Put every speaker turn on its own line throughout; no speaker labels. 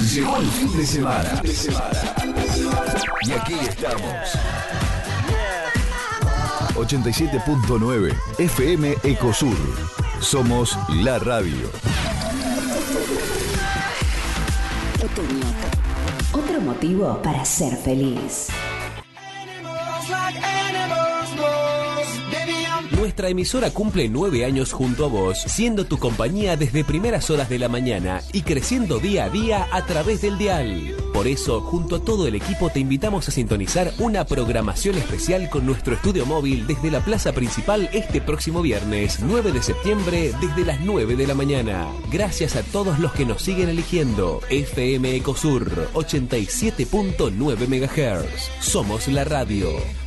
Llegó el fin de semana. Y aquí estamos. 87.9 FM Ecosur. Somos la radio.
Otoño. Otro motivo para ser feliz.
Nuestra emisora cumple 9 años junto a vos, siendo tu compañía desde primeras horas de la mañana y creciendo día a día a través del dial. Por eso, junto a todo el equipo te invitamos a sintonizar una programación especial con nuestro estudio móvil desde la plaza principal este próximo viernes, 9 de septiembre, desde las 9 de la mañana. Gracias a todos los que nos siguen eligiendo. FM Ecosur, 87.9 MHz. Somos la radio.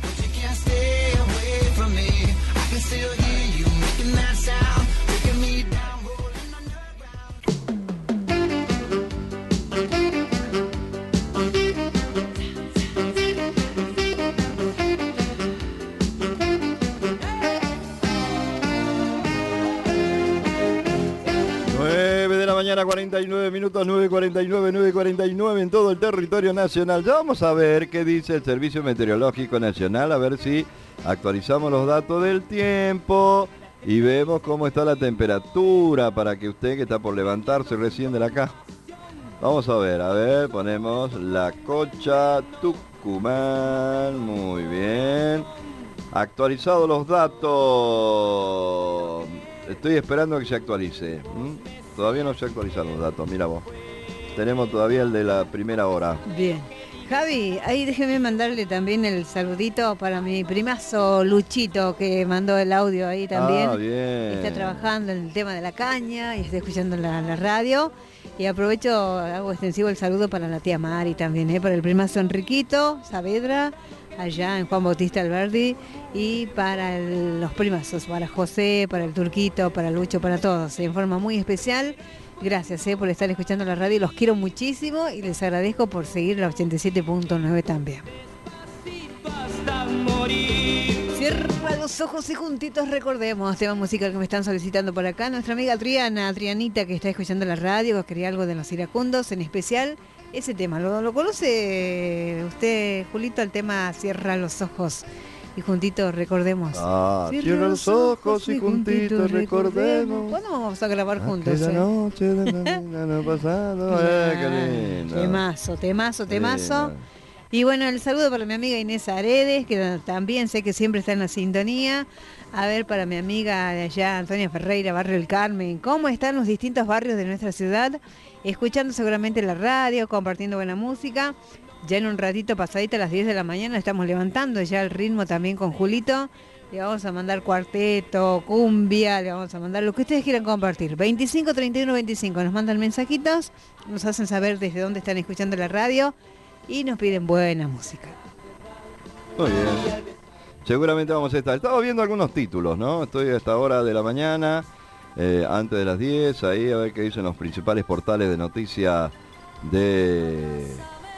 49 minutos, 9:49, 9:49 en todo el territorio nacional. Ya vamos a ver qué dice el Servicio Meteorológico Nacional, a ver si actualizamos los datos del tiempo y vemos cómo está la temperatura para que usted que está por levantarse recién de la cama. Vamos a ver, ponemos la Cocha, Tucumán, muy bien. Actualizados los datos. Estoy esperando a que se actualice. Todavía no se actualizan los datos, mira vos. Tenemos todavía el de la primera hora.
Bien. Javi, ahí déjeme mandarle también el saludito para mi primazo Luchito, que mandó el audio ahí también.
Ah, bien.
Está trabajando en el tema de la caña y está escuchando la radio. Y aprovecho, hago extensivo el saludo para la tía Mari también, para el primazo Enriquito Saavedra, allá en Juan Bautista Alberdi, y para los primazos, para José, para el Turquito, para Lucho, para todos, en forma muy especial. Gracias por estar escuchando la radio, los quiero muchísimo y les agradezco por seguir la 87.9 también. Cierra los ojos y juntitos recordemos, tema musical que me están solicitando por acá, nuestra amiga Trianita, que está escuchando la radio, que quería algo de los iracundos, en especial ese tema. ¿Lo conoce usted, Julito, el tema Cierra los ojos y juntitos recordemos?
Cierra los ojos y juntitos recordemos.
¿Cuándo vamos a grabar juntos?
Aquella noche de la pasado. Qué lindo.
Temazo.
Lindo.
Y bueno, el saludo para mi amiga Inés Aredes, que también sé que siempre está en la sintonía. A ver, para mi amiga de allá, Antonia Ferreira, Barrio El Carmen. ¿Cómo están los distintos barrios de nuestra ciudad? Escuchando seguramente la radio, compartiendo buena música. Ya en un ratito, pasadita a las 10 de la mañana, estamos levantando ya el ritmo también con Julito. Le vamos a mandar cuarteto, cumbia, le vamos a mandar lo que ustedes quieran compartir. 25 31 25, nos mandan mensajitos, nos hacen saber desde dónde están escuchando la radio y nos piden buena música.
Muy bien. Seguramente vamos a estar. Estaba viendo algunos títulos, ¿no? Estoy a esta hora de la mañana, antes de las 10, ahí a ver qué dicen los principales portales de noticias de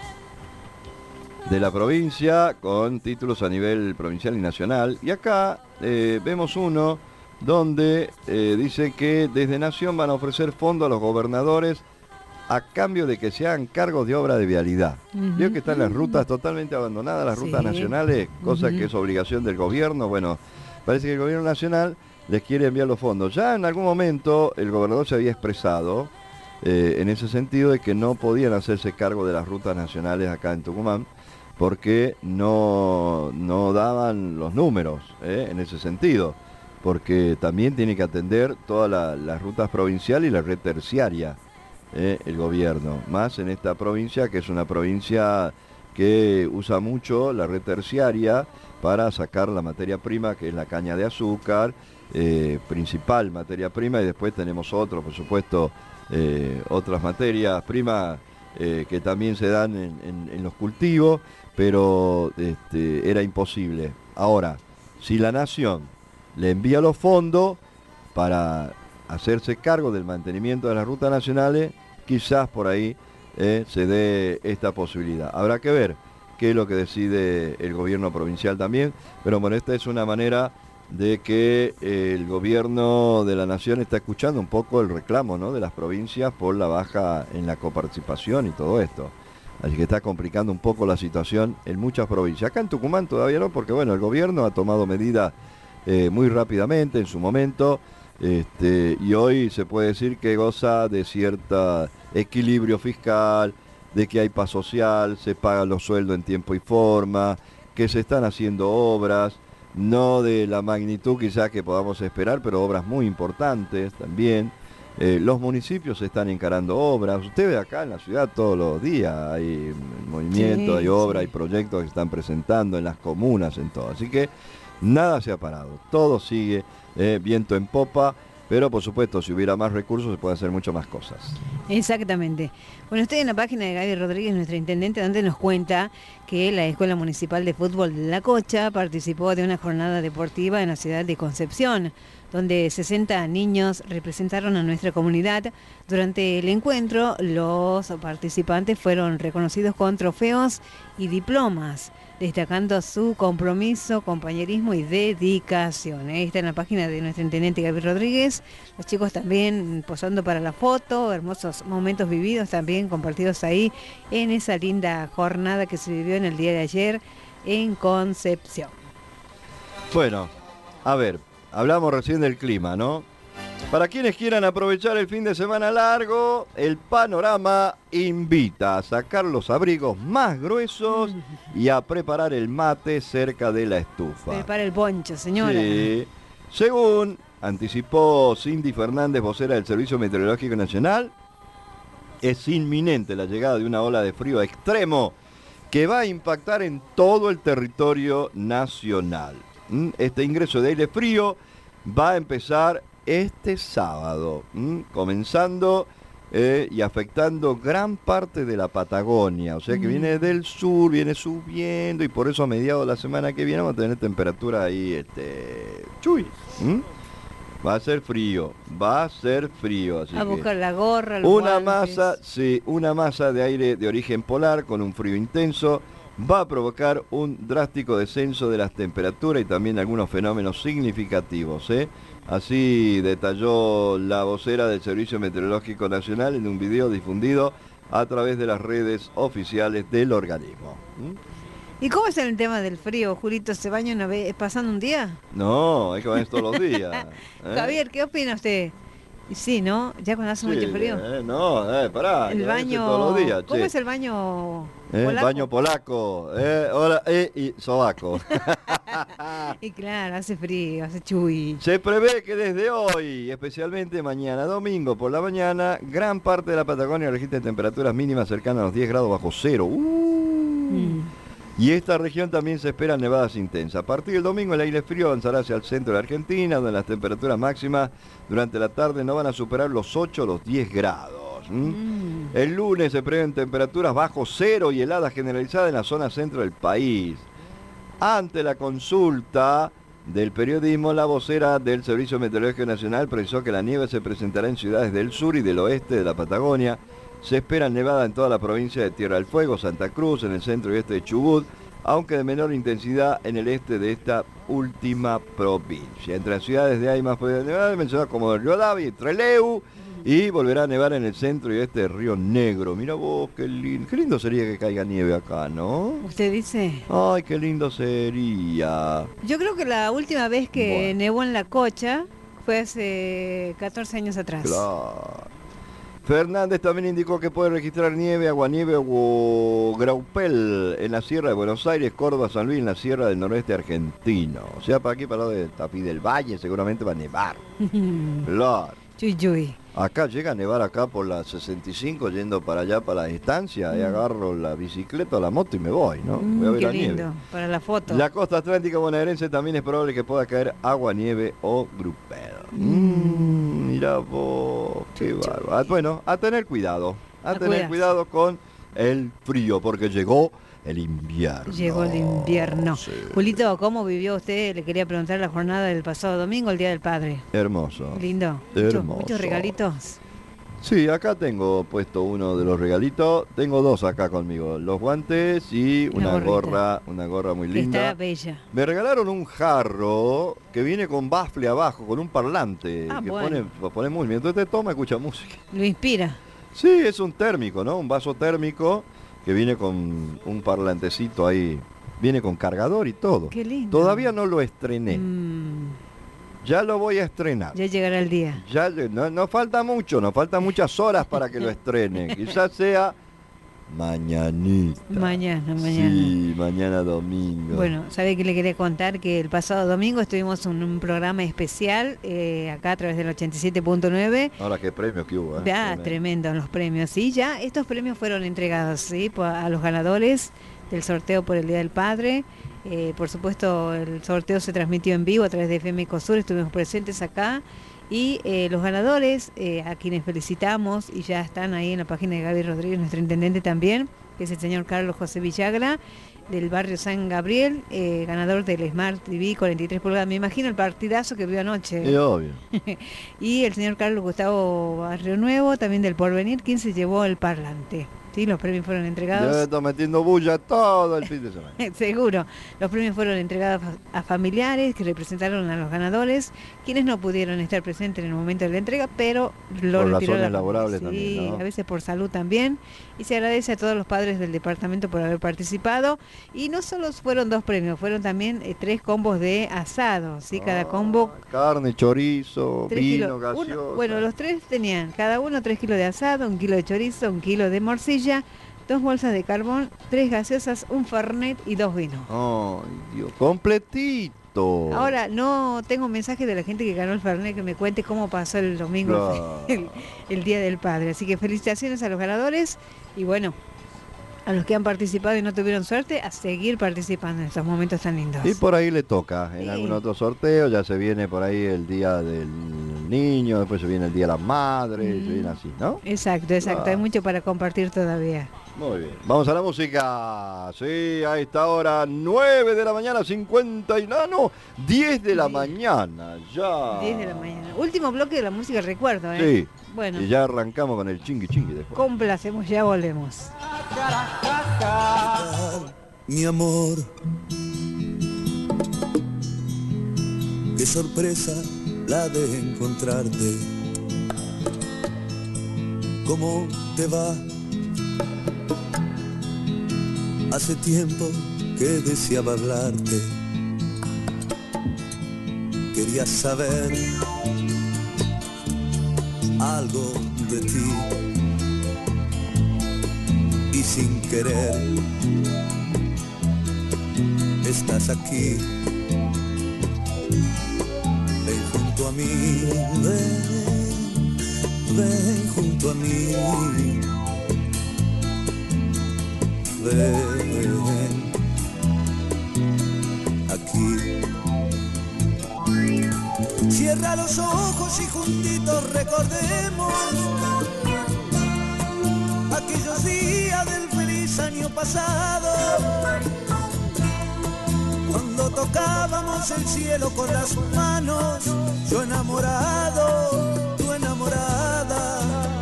la provincia, con títulos a nivel provincial y nacional. Y acá vemos uno donde dice que desde Nación van a ofrecer fondos a los gobernadores a cambio de que se hagan cargos de obra de vialidad. Veo que están las rutas totalmente abandonadas, las rutas nacionales, cosa que es obligación del gobierno. Bueno, parece que el gobierno nacional les quiere enviar los fondos. Ya en algún momento el gobernador se había expresado en ese sentido de que no podían hacerse cargo de las rutas nacionales acá en Tucumán, porque no daban los números en ese sentido, porque también tiene que atender todas las rutas provinciales y la red terciaria, el gobierno, más en esta provincia que es una provincia que usa mucho la red terciaria para sacar la materia prima, que es la caña de azúcar, principal materia prima, y después tenemos por supuesto, otras materias primas que también se dan en los cultivos, pero era imposible. Ahora, si la Nación le envía los fondos para hacerse cargo del mantenimiento de las rutas nacionales, quizás por ahí se dé esta posibilidad. Habrá que ver qué es lo que decide el gobierno provincial también, pero bueno, esta es una manera de que el gobierno de la nación está escuchando un poco el reclamo, ¿no?, de las provincias por la baja en la coparticipación y todo esto. Así que está complicando un poco la situación en muchas provincias. Acá en Tucumán todavía no, porque bueno, el gobierno ha tomado medidas muy rápidamente en su momento, y hoy se puede decir que goza de cierto equilibrio fiscal, de que hay paz social, se pagan los sueldos en tiempo y forma, que se están haciendo obras, no de la magnitud quizás que podamos esperar, pero obras muy importantes también. Los municipios están encarando obras. Usted ve acá en la ciudad todos los días, hay movimiento,
Sí,
hay obras,
sí.
hay proyectos que se están presentando en las comunas, en todo. Así que nada se ha parado, todo sigue viento en popa, pero por supuesto si hubiera más recursos se puede hacer muchas más cosas.
Exactamente. Bueno, estoy en la página de Gaby Rodríguez, nuestra intendente, donde nos cuenta que la Escuela Municipal de Fútbol de La Cocha participó de una jornada deportiva en la ciudad de Concepción, donde 60 niños representaron a nuestra comunidad. Durante el encuentro, los participantes fueron reconocidos con trofeos y diplomas, destacando su compromiso, compañerismo y dedicación. Ahí está en la página de nuestra intendente Gaby Rodríguez. Los chicos también posando para la foto, hermosos momentos vividos también compartidos ahí en esa linda jornada que se vivió en el día de ayer en Concepción.
Bueno, a ver, hablamos recién del clima, ¿no? Para quienes quieran aprovechar el fin de semana largo, el panorama invita a sacar los abrigos más gruesos y a preparar el mate cerca de la estufa.
Prepara el poncho, señora.
Sí. Según anticipó Cindy Fernández, vocera del Servicio Meteorológico Nacional, es inminente la llegada de una ola de frío extremo que va a impactar en todo el territorio nacional. Este ingreso de aire frío va a empezar este sábado, comenzando y afectando gran parte de la Patagonia, o sea que viene del sur, viene subiendo, y por eso a mediados de la semana que viene vamos a tener temperatura ahí, va a ser frío, así
A
que
buscar la gorra, los
una
guantes.
una masa de aire de origen polar con un frío intenso va a provocar un drástico descenso de las temperaturas y también algunos fenómenos significativos, ¿eh? Así detalló la vocera del Servicio Meteorológico Nacional en un video difundido a través de las redes oficiales del organismo.
¿Y cómo es el tema del frío, Julito? ¿Se baña una vez pasando un día?
No, hay que bañarse todos los días.
Javier, ¿qué opina usted? Y sí, ¿no? Ya cuando hace mucho frío.
Pará.
El
hay que bañarse
baño...
todos los días,
¿Cómo
che.
es el baño polaco?
Baño polaco, y sobaco.
Y claro, hace frío, hace chuy.
Se prevé que desde hoy, especialmente mañana domingo por la mañana, gran parte de la Patagonia registre temperaturas mínimas cercanas a los 10 grados bajo cero. Y esta región también se esperan nevadas intensas. A partir del domingo el aire frío avanzará hacia el centro de la Argentina, donde las temperaturas máximas durante la tarde no van a superar los 8 o los 10 grados. El lunes se prevén temperaturas bajo cero y heladas generalizadas en la zona centro del país. Ante la consulta del periodismo, la vocera del Servicio Meteorológico Nacional precisó que la nieve se presentará en ciudades del sur y del oeste de la Patagonia. Se espera nevada en toda la provincia de Tierra del Fuego, Santa Cruz, en el centro y este de Chubut, aunque de menor intensidad en el este de esta última provincia. Entre las ciudades de Aymas puede nevar, mencionadas como el Riodavi y Trelew, y volverá a nevar en el centro y este de Río Negro. Mira vos, qué lindo sería que caiga nieve acá, ¿no?
¿Usted dice?
Ay, qué lindo sería.
Yo creo que la última vez que
Bueno.
nevó en La Cocha fue hace 14 años atrás.
Claro. Fernández también indicó que puede registrar nieve, aguanieve o graupel en la Sierra de Buenos Aires, Córdoba, San Luis, en la Sierra del Noroeste argentino. O sea, para aquí, para el lado de Tafí del Valle, seguramente va a nevar. Claro.
Chuy, chuy.
Acá llega a nevar acá por la 65, yendo para allá, para la distancia, y agarro la bicicleta o la moto y me voy, ¿no? Voy a ver
Qué
la
lindo,
nieve.
para la foto.
La costa atlántica bonaerense también es probable que pueda caer agua, nieve o grupel. Mira vos, qué bárbaro. Bueno, a tener cuidado. A tener
cuidarse.
cuidado con el frío, porque llegó el invierno.
Llegó el invierno.
Sí.
Julito, ¿cómo vivió usted? Le quería preguntar la jornada del pasado domingo, el Día del Padre.
Hermoso.
Lindo.
Hermoso.
Muchos regalitos.
Sí, acá tengo puesto uno de los regalitos. Tengo dos acá conmigo. Los guantes y una gorra muy
Que
linda.
está bella.
Me regalaron un jarro que viene con bafle abajo, con un parlante.
Ah,
que
bueno.
pone muy bien. Entonces te toma, escucha música.
Lo inspira.
Sí, es un térmico, ¿no? Un vaso térmico que viene con un parlantecito ahí. Viene con cargador y todo.
Qué lindo.
Todavía no lo estrené. Ya lo voy a estrenar.
Ya llegará el día.
Ya no falta mucho, no faltan muchas horas para que lo estrenen. Quizás sea mañanita.
Mañana.
Sí, mañana domingo.
Bueno, ¿sabe qué le quería contar? Que el pasado domingo estuvimos en un programa especial acá a través del 87.9.
Ahora qué premios que hubo.
Tremendo los premios. Sí, ya estos premios fueron entregados, ¿sí? A los ganadores del sorteo por el Día del Padre. Por supuesto, el sorteo se transmitió en vivo a través de FM Ecosur, estuvimos presentes acá. Y los ganadores, a quienes felicitamos, y ya están ahí en la página de Gaby Rodríguez, nuestro intendente también, que es el señor Carlos José Villagra, del barrio San Gabriel, ganador del Smart TV 43 pulgadas. Me imagino el partidazo que vio anoche.
Sí, obvio.
Y el señor Carlos Gustavo Barrio Nuevo, también del Porvenir, quien se llevó el parlante. Sí, los premios fueron entregados.
Yo estoy metiendo bulla todo el fin de semana.
Seguro. Los premios fueron entregados a familiares que representaron a los ganadores, quienes no pudieron estar presentes en el momento de la entrega, pero lo
por
retiró
razones
la
laborables
sí,
también, ¿no?
A veces por salud también. Y se agradece a todos los padres del departamento por haber participado. Y no solo fueron 2 premios, fueron también 3 combos de asado. ¿Sí? Cada combo...
Carne, chorizo,
3
vino,
kilos.
gaseosa.
Bueno, los 3 tenían cada uno 3 kilos de asado, 1 kilo de chorizo, 1 kilo de morcilla, 2 bolsas de carbón, 3 gaseosas, un fernet y 2 vinos.
Ay, Dios, completito.
Ahora, no tengo mensaje de la gente que ganó el fernet que me cuente cómo pasó el domingo,
Claro.
el Día del Padre. Así que felicitaciones a los ganadores y bueno, a los que han participado y no tuvieron suerte, a seguir participando en estos momentos tan lindos.
Y por ahí le toca, en
Sí.
algún otro sorteo, ya se viene por ahí el día del niño, después se viene el día de las madres, se viene así, ¿no?
Exacto, hay mucho para compartir todavía.
Muy bien. Vamos a la música. Sí, a esta hora, 9 de la mañana, 50 y... No, 10 de la mañana, ya.
10 de la mañana. Último bloque de la música, recuerdo, ¿eh?
Sí.
Bueno,
Y ya arrancamos con el chingui chingui después.
complacemos, ya volvemos.
Mi amor, qué sorpresa la de encontrarte. ¿Cómo te va? Hace tiempo que deseaba hablarte. Quería saber algo de ti y sin querer estás aquí. Ven junto a mí, ven junto a mí, ven aquí. Cierra los ojos y juntitos recordemos aquellos días del feliz año pasado, cuando tocábamos el cielo con las manos, yo enamorado, tú enamorada,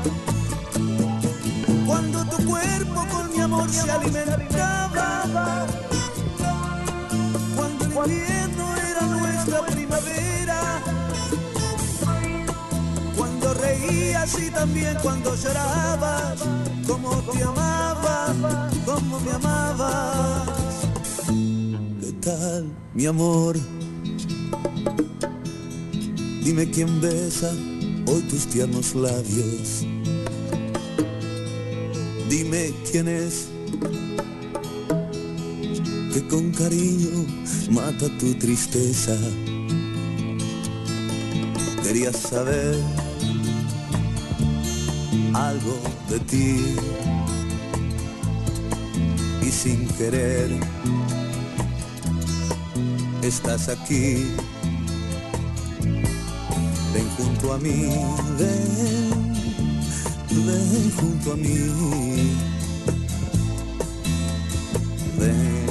cuando tu cuerpo con mi amor se alimentaba, cuando el invierno era nuestra primavera, cuando reías y también cuando llorabas, como te amaba, como me amabas. ¿Qué tal, mi amor? Dime quién besa hoy tus tiernos labios. Dime quién es que con cariño mata tu tristeza. Quería saber algo de ti y sin querer estás aquí. Ven junto a mí, ven junto a mí, ven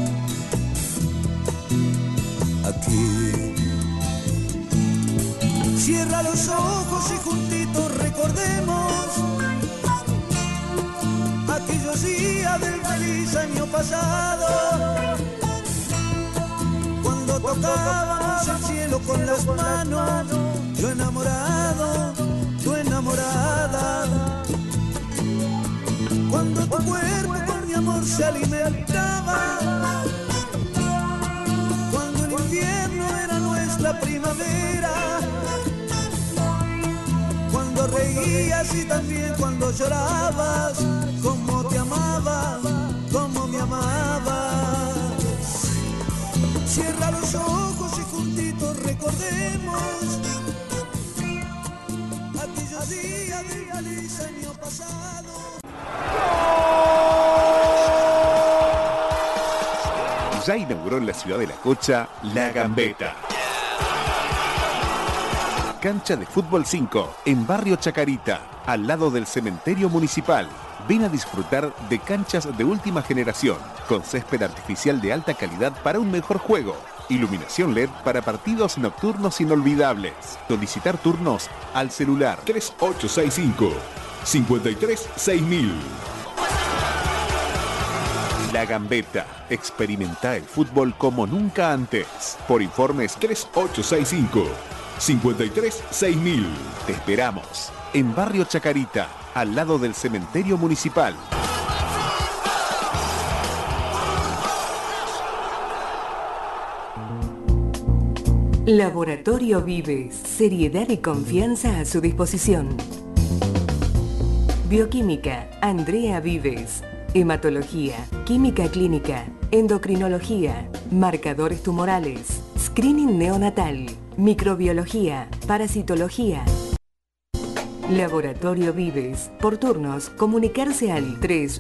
aquí. Cierra los ojos y juntitos recordemos pasado, cuando tocábamos el cielo con las manos, yo enamorado, tú enamorada, cuando tu cuerpo con mi amor se alimentaba, cuando el invierno era nuestra primavera, cuando reías y también cuando llorabas, como te amaba, como me amabas. Cierra los ojos y juntitos recordemos aquellos días de feliz año pasado.
Ya inauguró en la ciudad de La Cocha La Gambeta. Cancha de fútbol 5 en Barrio Chacarita, al lado del cementerio municipal. Ven a disfrutar de canchas de última generación, con césped artificial de alta calidad para un mejor juego, iluminación LED para partidos nocturnos inolvidables. Solicitar turnos al celular
3865-536000.
La Gambeta, experimenta el fútbol como nunca antes. Por informes
3865-536000.
te esperamos en Barrio Chacarita, al lado del cementerio municipal.
Laboratorio Vives. Seriedad y confianza a su disposición. Bioquímica, Andrea Vives. Hematología, química clínica, endocrinología, marcadores tumorales, screening neonatal, microbiología, parasitología. Laboratorio Vives. Por turnos, comunicarse al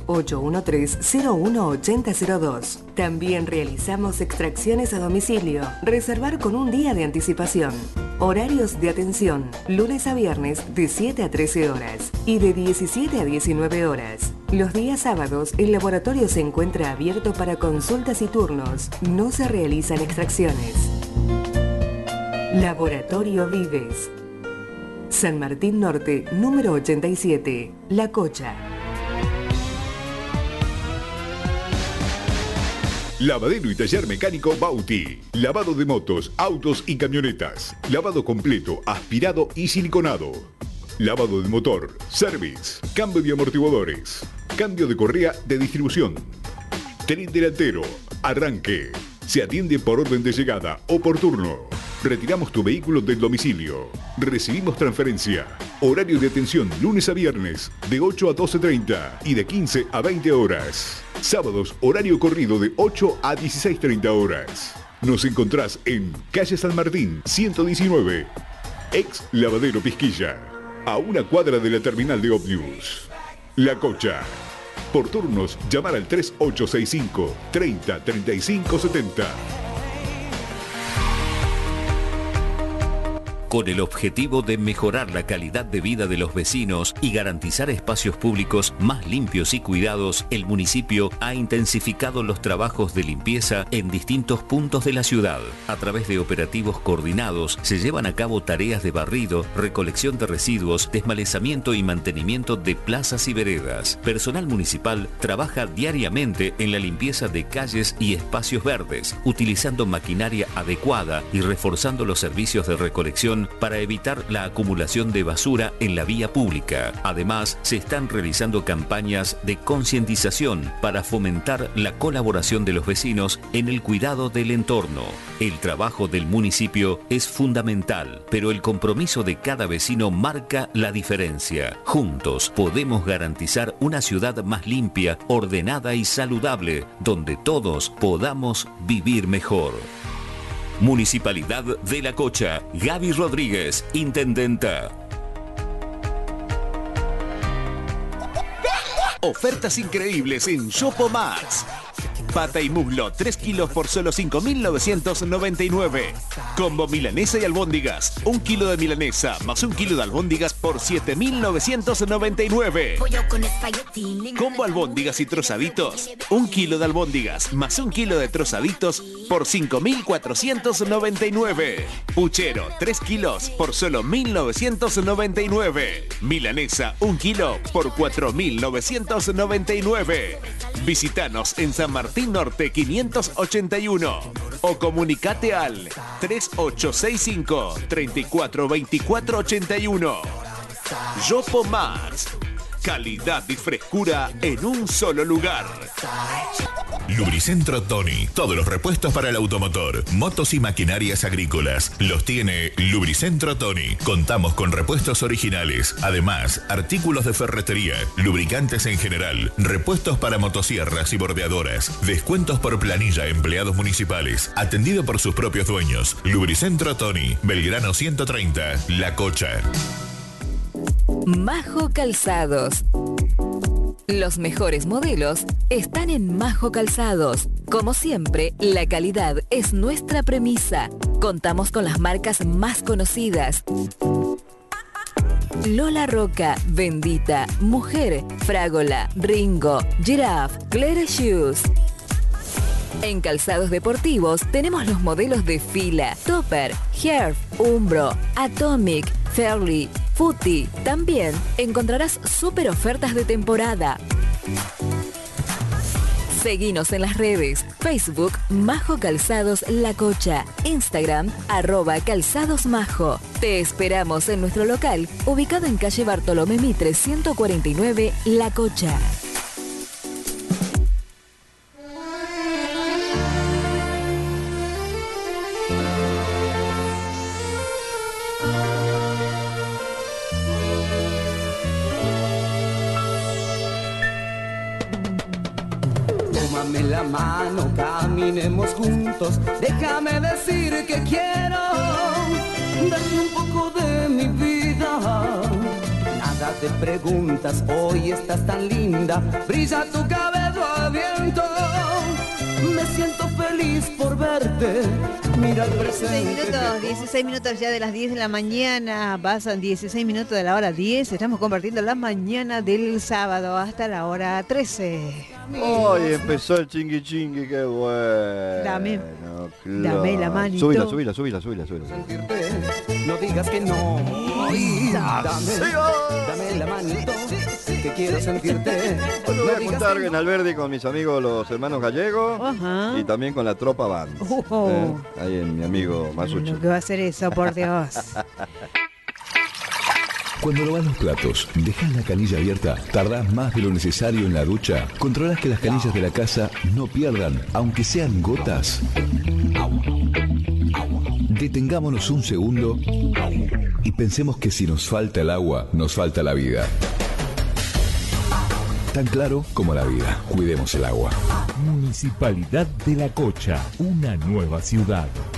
3813-018002. También realizamos extracciones a domicilio. Reservar con un día de anticipación. Horarios de atención. Lunes a viernes de 7 a 13 horas y de 17 a 19 horas. Los días sábados, el laboratorio se encuentra abierto para consultas y turnos. No se realizan extracciones. Laboratorio Vives. San Martín Norte, número 87, La Cocha.
Lavadero y taller mecánico Bauti. Lavado de motos, autos y camionetas. Lavado completo, aspirado y siliconado. Lavado de motor, service, cambio de amortiguadores, cambio de correa de distribución. Tren delantero, arranque. Se atiende por orden de llegada o por turno. Retiramos tu vehículo del domicilio. Recibimos transferencia. Horario de atención lunes a viernes de 8 a 12:30 y de 15 a 20 horas. Sábados, horario corrido de 8 a 16:30 horas. Nos encontrás en calle San Martín, 119. Ex Lavadero Pisquilla. A una cuadra de la terminal de ómnibus. La Cocha. Por turnos, llamar al 3865 30 35 70.
Con el objetivo de mejorar la calidad de vida de los vecinos y garantizar espacios públicos más limpios y cuidados, el municipio ha intensificado los trabajos de limpieza en distintos puntos de la ciudad. A través de operativos coordinados se llevan a cabo tareas de barrido, recolección de residuos, desmalezamiento y mantenimiento de plazas y veredas. Personal municipal trabaja diariamente en la limpieza de calles y espacios verdes, utilizando maquinaria adecuada y reforzando los servicios de recolección para evitar la acumulación de basura en la vía pública. Además, se están realizando campañas de concientización para fomentar la colaboración de los vecinos en el cuidado del entorno. El trabajo del municipio es fundamental, pero el compromiso de cada vecino marca la diferencia. Juntos podemos garantizar una ciudad más limpia, ordenada y saludable, donde todos podamos vivir mejor. Municipalidad de La Cocha. Gaby Rodríguez, intendenta.
Ofertas increíbles en Shoppo Max. Pata y muslo, 3 kilos por solo 5.999. Combo milanesa y albóndigas. 1 kilo de milanesa más 1 kilo de albóndigas por 7.999. Combo albóndigas y trozaditos. 1 kilo de albóndigas más 1 kilo de trozaditos por 5.499. Puchero, 3 kilos por solo 1.999. Milanesa, 1 kilo por 4.999. Visítanos en San Martín Norte 581 o comunicate al 3865 34 24 81. Yopo Max. Calidad y frescura en un solo lugar.
Lubricentro Tony. Todos los repuestos para el automotor, motos y maquinarias agrícolas los tiene Lubricentro Tony. Contamos con repuestos originales. Además, artículos de ferretería, lubricantes en general, repuestos para motosierras y bordeadoras, descuentos por planilla a empleados municipales. Atendido por sus propios dueños. Lubricentro Tony. Belgrano 130, La Cocha.
Majo Calzados. Los mejores modelos están en Majo Calzados. Como siempre, la calidad es nuestra premisa. Contamos con las marcas más conocidas: Lola Roca, Bendita, Mujer, Frágola, Ringo, Giraffe, Claire Shoes. En calzados deportivos tenemos los modelos de Fila, Topper, Herf, Umbro, Atomic, Fairly, Footy. También encontrarás súper ofertas de temporada. Seguinos en las redes: Facebook Majo Calzados La Cocha, Instagram @calzadosmajo. Te esperamos en nuestro local, ubicado en calle Bartolomé Mitre 149, La Cocha.
Tómame la mano, caminemos juntos. Déjame decir que quiero darte un poco de mi vida. Nada te preguntas, hoy estás tan linda. Brilla tu cabello a viento. Me siento feliz por verte. Mira el presente.
16 minutos ya de las 10 de la mañana. Pasan 16 minutos de la hora 10. Estamos compartiendo la mañana del sábado hasta la hora 13.
Hoy empezó el chingui chingui, qué bueno.
Dame la manito.
Subila.
Sentirte, no digas que no. Dame la manito, que quiero sentirte.
Hoy me voy a juntar en Alberdi con mis amigos los hermanos gallegos.
Ajá.
Y también con la tropa band. Ahí en mi amigo Masucci.
Lo que va a hacer eso, por Dios.
Cuando lavas los platos, dejas la canilla abierta, tardás más de lo necesario en la ducha, controlás que las canillas de la casa no pierdan, aunque sean gotas. Detengámonos un segundo y pensemos que si nos falta el agua, nos falta la vida. Tan claro como la vida. Cuidemos el agua.
Municipalidad de La Cocha, una nueva ciudad.